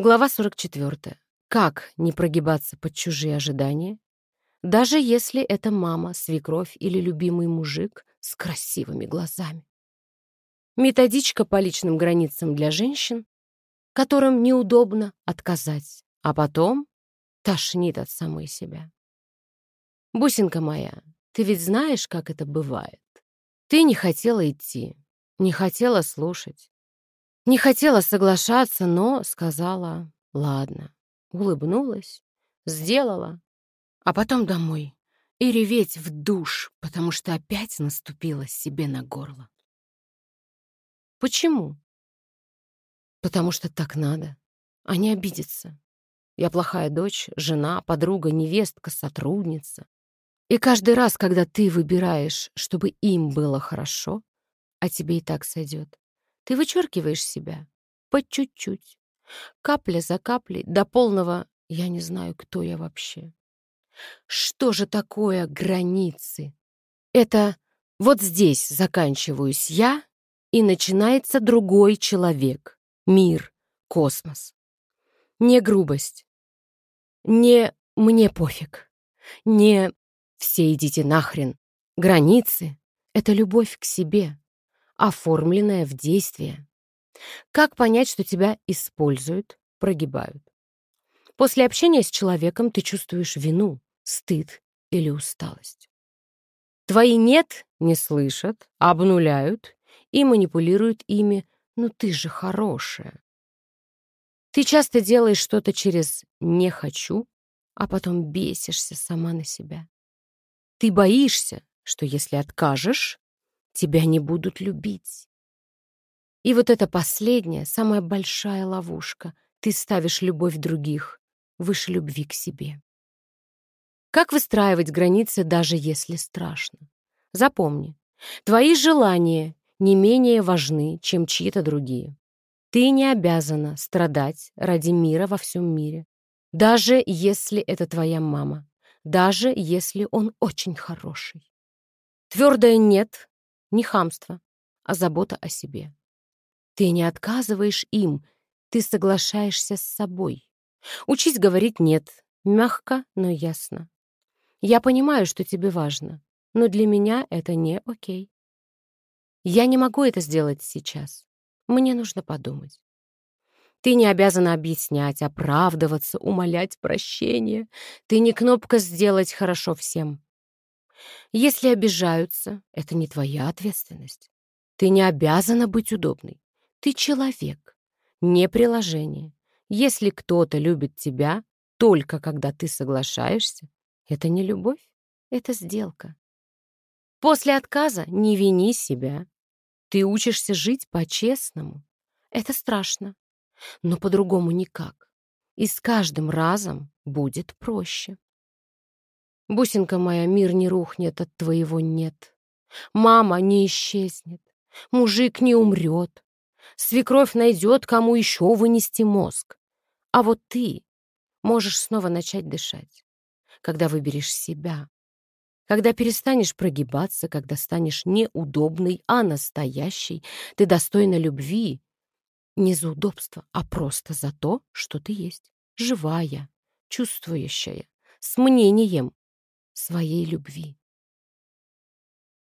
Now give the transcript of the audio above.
Глава 44. Как не прогибаться под чужие ожидания, даже если это мама, свекровь или любимый мужик с красивыми глазами. Методичка по личным границам для женщин, которым неудобно отказать, а потом тошнит от самой себя. Бусинка моя, ты ведь знаешь, как это бывает. Ты не хотела идти, не хотела слушать, не хотела соглашаться, но сказала «ладно», улыбнулась, сделала, а потом домой и реветь в душ, потому что опять наступила себе на горло. Почему? Потому что так надо, а не обидеться. Я плохая дочь, жена, подруга, невестка, сотрудница. И каждый раз, когда ты выбираешь, чтобы им было хорошо, а тебе и так сойдет, ты вычеркиваешь себя по чуть-чуть, капля за каплей, до полного «я не знаю, кто я вообще». Что же такое границы? Это вот здесь заканчиваюсь я, и начинается другой человек, мир, космос. Не грубость, не «мне пофиг», не «все идите нахрен». Границы — это любовь к себе, оформленная в действие. Как понять, что тебя используют, прогибают? После общения с человеком ты чувствуешь вину, стыд или усталость. Твои «нет» не слышат, обнуляют и манипулируют ими. «Ну ты же хорошая». Ты часто делаешь что-то через «не хочу», а потом бесишься сама на себя. Ты боишься, что если откажешь, тебя не будут любить. И вот это последняя, самая большая ловушка. Ты ставишь любовь других выше любви к себе. Как выстраивать границы, даже если страшно? Запомни, твои желания не менее важны, чем чьи-то другие. Ты не обязана страдать ради мира во всем мире, даже если это твоя мама, даже если он очень хороший. Твердое «нет» — не хамство, а забота о себе. Ты не отказываешь им, ты соглашаешься с собой. Учись говорить «нет», мягко, но ясно. Я понимаю, что тебе важно, но для меня это не окей. Я не могу это сделать сейчас. Мне нужно подумать. Ты не обязана объяснять, оправдываться, умолять прощения. Ты не кнопка «сделать хорошо всем». Если обижаются, это не твоя ответственность. Ты не обязана быть удобной. Ты человек, не приложение. Если кто-то любит тебя только когда ты соглашаешься, это не любовь, это сделка. После отказа не вини себя. Ты учишься жить по-честному. Это страшно, но по-другому никак. И с каждым разом будет проще. Бусинка моя, мир не рухнет от твоего «нет». Мама не исчезнет. Мужик не умрет. Свекровь найдет, кому еще вынести мозг. А вот ты можешь снова начать дышать, когда выберешь себя, когда перестанешь прогибаться, когда станешь неудобной, а настоящей. Ты достойна любви не за удобство, а просто за то, что ты есть. Живая, чувствующая, с мнением своей любви.